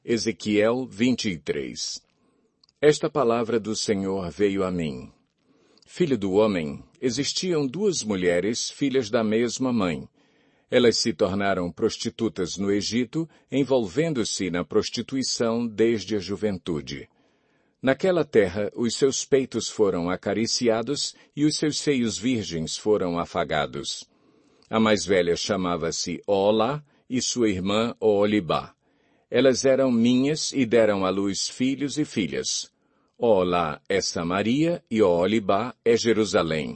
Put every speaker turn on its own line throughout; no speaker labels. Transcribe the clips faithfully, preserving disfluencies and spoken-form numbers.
Ezequiel vinte e três. Esta palavra do Senhor veio a mim. Filho do homem, existiam duas mulheres, filhas da mesma mãe. Elas se tornaram prostitutas no Egito, envolvendo-se na prostituição desde a juventude. Naquela terra, os seus peitos foram acariciados e os seus seios virgens foram afagados. A mais velha chamava-se Oholá e sua irmã Oholibá. Elas eram minhas e deram à luz filhos e filhas. Oholá é Samaria e Oholibá é Jerusalém.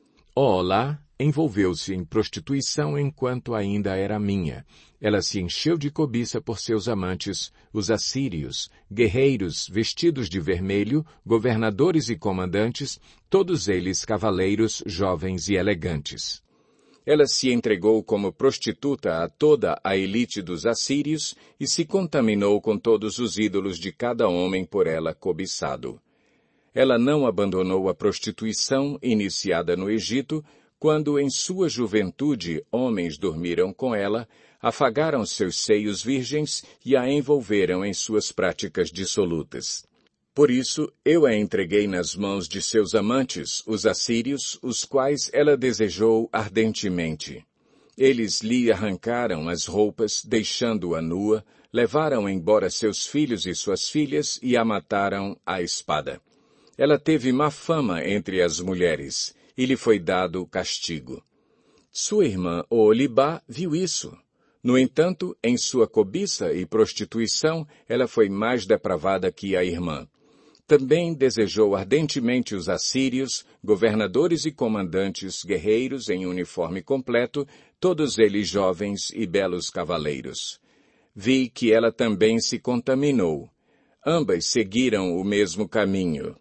Oholá envolveu-se em prostituição enquanto ainda era minha. Ela se encheu de cobiça por seus amantes, os assírios, guerreiros vestidos de vermelho, governadores e comandantes, todos eles cavaleiros jovens e elegantes. Ela se entregou como prostituta a toda a elite dos assírios e se contaminou com todos os ídolos de cada homem por ela cobiçado. Ela não abandonou a prostituição iniciada no Egito, quando em sua juventude homens dormiram com ela, afagaram seus seios virgens e a envolveram em suas práticas dissolutas. Por isso, eu a entreguei nas mãos de seus amantes, os assírios, os quais ela desejou ardentemente. Eles lhe arrancaram as roupas, deixando-a nua, levaram embora seus filhos e suas filhas e a mataram à espada. Ela teve má fama entre as mulheres, e lhe foi dado castigo. Sua irmã Oholibá viu isso. No entanto, em sua cobiça e prostituição, ela foi mais depravada que a irmã. Também desejou ardentemente os assírios, governadores e comandantes, guerreiros em uniforme completo, todos eles jovens e belos cavaleiros. Vi que ela também se contaminou. Ambas seguiram o mesmo caminho.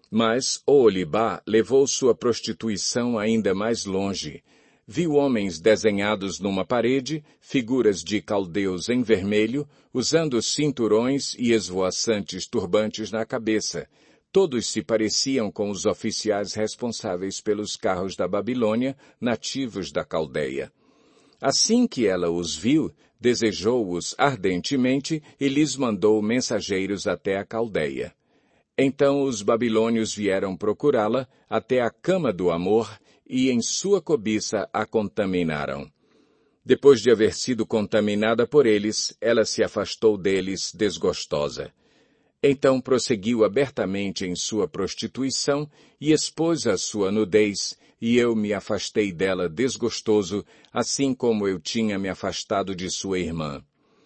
Mas Oholibá levou sua prostituição ainda mais longe. Viu homens desenhados numa parede, figuras de caldeus em vermelho, usando cinturões e esvoaçantes turbantes na cabeça. Todos se pareciam com os oficiais responsáveis pelos carros da Babilônia, nativos da Caldeia. Assim que ela os viu, desejou-os ardentemente e lhes mandou mensageiros até a Caldeia. Então os babilônios vieram procurá-la até a cama do amor e em sua cobiça a contaminaram. Depois de haver sido contaminada por eles, ela se afastou deles desgostosa. Então prosseguiu abertamente em sua prostituição e expôs a sua nudez, e eu me afastei dela desgostoso, assim como eu tinha me afastado de sua irmã.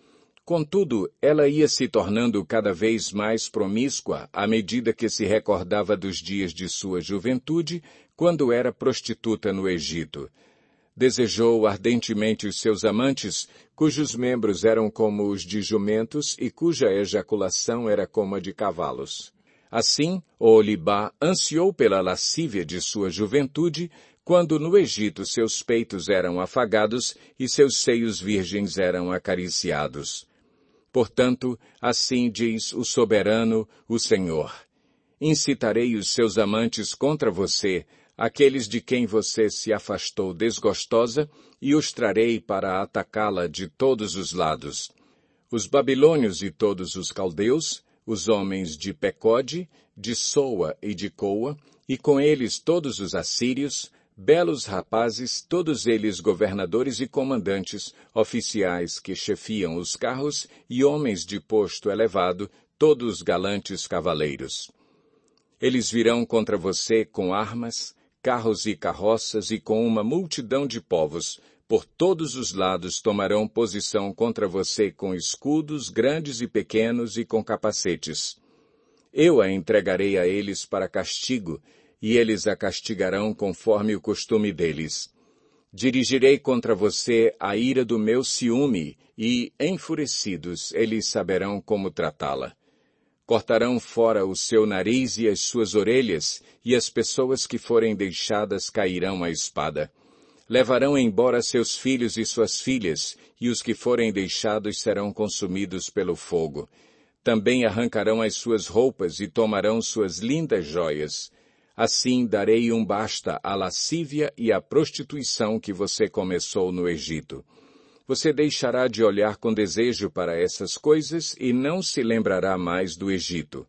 Contudo, ela ia se tornando cada vez mais promíscua à medida que se recordava dos dias de sua juventude, quando era prostituta no Egito. Desejou ardentemente os seus amantes, cujos membros eram como os de jumentos e cuja ejaculação era como a de cavalos. Assim, Oholibá ansiou pela lascívia de sua juventude, quando no Egito seus peitos eram afagados e seus seios virgens eram acariciados. Portanto, assim diz o soberano, o Senhor: incitarei os seus amantes contra você, aqueles de quem você se afastou desgostosa, e os trarei para atacá-la de todos os lados. Os babilônios e todos os caldeus, os homens de Pecode, de Soa e de Coa, e com eles todos os assírios, belos rapazes, todos eles governadores e comandantes, oficiais que chefiam os carros e homens de posto elevado, todos galantes cavaleiros. Eles virão contra você com armas, carros e carroças e com uma multidão de povos. Por todos os lados tomarão posição contra você com escudos grandes e pequenos e com capacetes. Eu a entregarei a eles para castigo, e eles a castigarão conforme o costume deles. Dirigirei contra você a ira do meu ciúme, e, enfurecidos, eles saberão como tratá-la. Cortarão fora o seu nariz e as suas orelhas, e as pessoas que forem deixadas cairão à espada. Levarão embora seus filhos e suas filhas, e os que forem deixados serão consumidos pelo fogo. Também arrancarão as suas roupas e tomarão suas lindas joias. Assim darei um basta à lascívia e à prostituição que você começou no Egito. Você deixará de olhar com desejo para essas coisas e não se lembrará mais do Egito.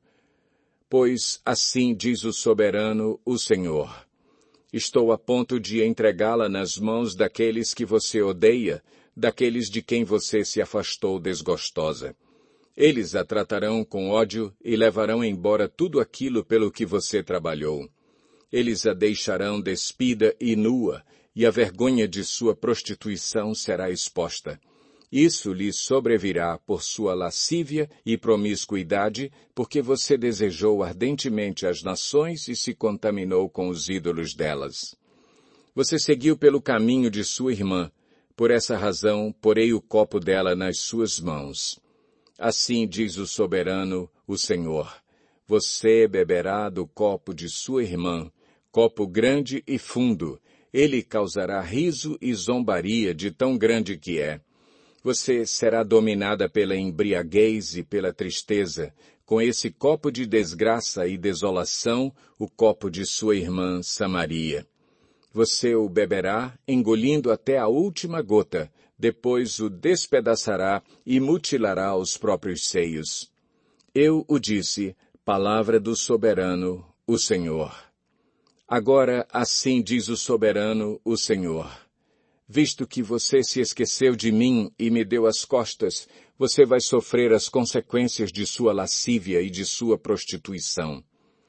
Pois assim diz o soberano, o Senhor: estou a ponto de entregá-la nas mãos daqueles que você odeia, daqueles de quem você se afastou desgostosa. Eles a tratarão com ódio e levarão embora tudo aquilo pelo que você trabalhou. Eles a deixarão despida e nua, e a vergonha de sua prostituição será exposta. Isso lhe sobrevirá por sua lascívia e promiscuidade, porque você desejou ardentemente as nações e se contaminou com os ídolos delas. Você seguiu pelo caminho de sua irmã. Por essa razão, porei o copo dela nas suas mãos. Assim diz o soberano, o Senhor: você beberá do copo de sua irmã, copo grande e fundo. Ele causará riso e zombaria de tão grande que é. Você será dominada pela embriaguez e pela tristeza, com esse copo de desgraça e desolação, o copo de sua irmã Samaria. Você o beberá, engolindo até a última gota, depois o despedaçará e mutilará os próprios seios. Eu o disse, palavra do soberano, o Senhor. Agora, assim diz o soberano, o Senhor: visto que você se esqueceu de mim e me deu as costas, você vai sofrer as consequências de sua lascívia e de sua prostituição.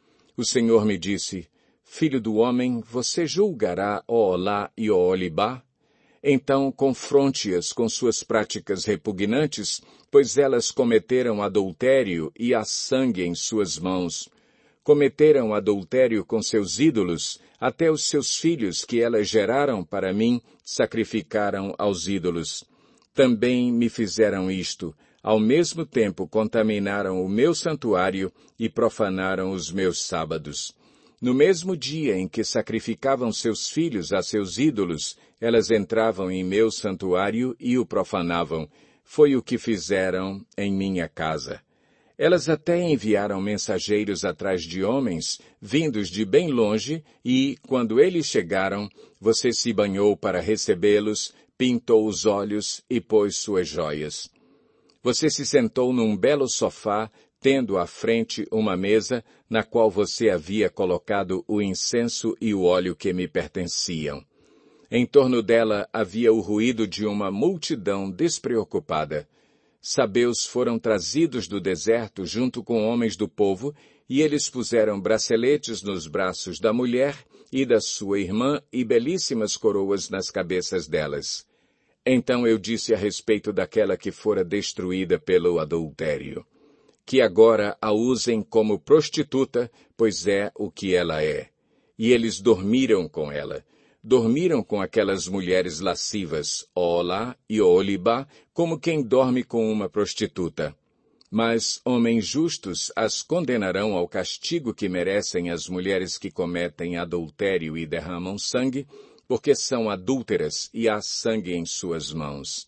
O Senhor me disse: filho do homem, você julgará Oholá e Oholibá? Então confronte-as com suas práticas repugnantes, pois elas cometeram adultério e há sangue em suas mãos. Cometeram adultério com seus ídolos, até os seus filhos que elas geraram para mim sacrificaram aos ídolos. Também me fizeram isto, ao mesmo tempo contaminaram o meu santuário e profanaram os meus sábados. No mesmo dia em que sacrificavam seus filhos a seus ídolos, elas entravam em meu santuário e o profanavam. Foi o que fizeram em minha casa. Elas até enviaram mensageiros atrás de homens, vindos de bem longe, e, quando eles chegaram, você se banhou para recebê-los, pintou os olhos e pôs suas joias. Você se sentou num belo sofá, tendo à frente uma mesa, na qual você havia colocado o incenso e o óleo que me pertenciam. Em torno dela havia o ruído de uma multidão despreocupada. Sabeus foram trazidos do deserto junto com homens do povo, e eles puseram braceletes nos braços da mulher e da sua irmã e belíssimas coroas nas cabeças delas. Então eu disse a respeito daquela que fora destruída pelo adultério: que agora a usem como prostituta, pois é o que ela é. E eles dormiram com ela. Dormiram com aquelas mulheres lascivas, Oholá e Oholibá, como quem dorme com uma prostituta. Mas homens justos as condenarão ao castigo que merecem as mulheres que cometem adultério e derramam sangue, porque são adúlteras e há sangue em suas mãos.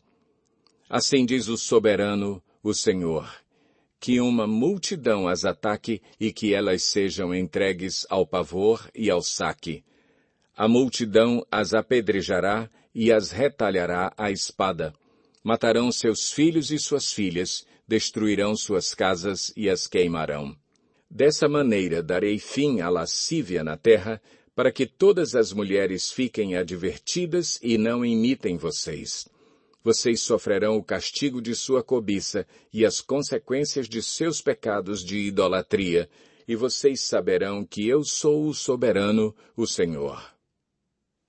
Assim diz o soberano, o Senhor: que uma multidão as ataque e que elas sejam entregues ao pavor e ao saque. A multidão as apedrejará e as retalhará à espada. Matarão seus filhos e suas filhas, destruirão suas casas e as queimarão. Dessa maneira darei fim à lascívia na terra, para que todas as mulheres fiquem advertidas e não imitem vocês. Vocês sofrerão o castigo de sua cobiça e as consequências de seus pecados de idolatria, e vocês saberão que eu sou o soberano, o Senhor.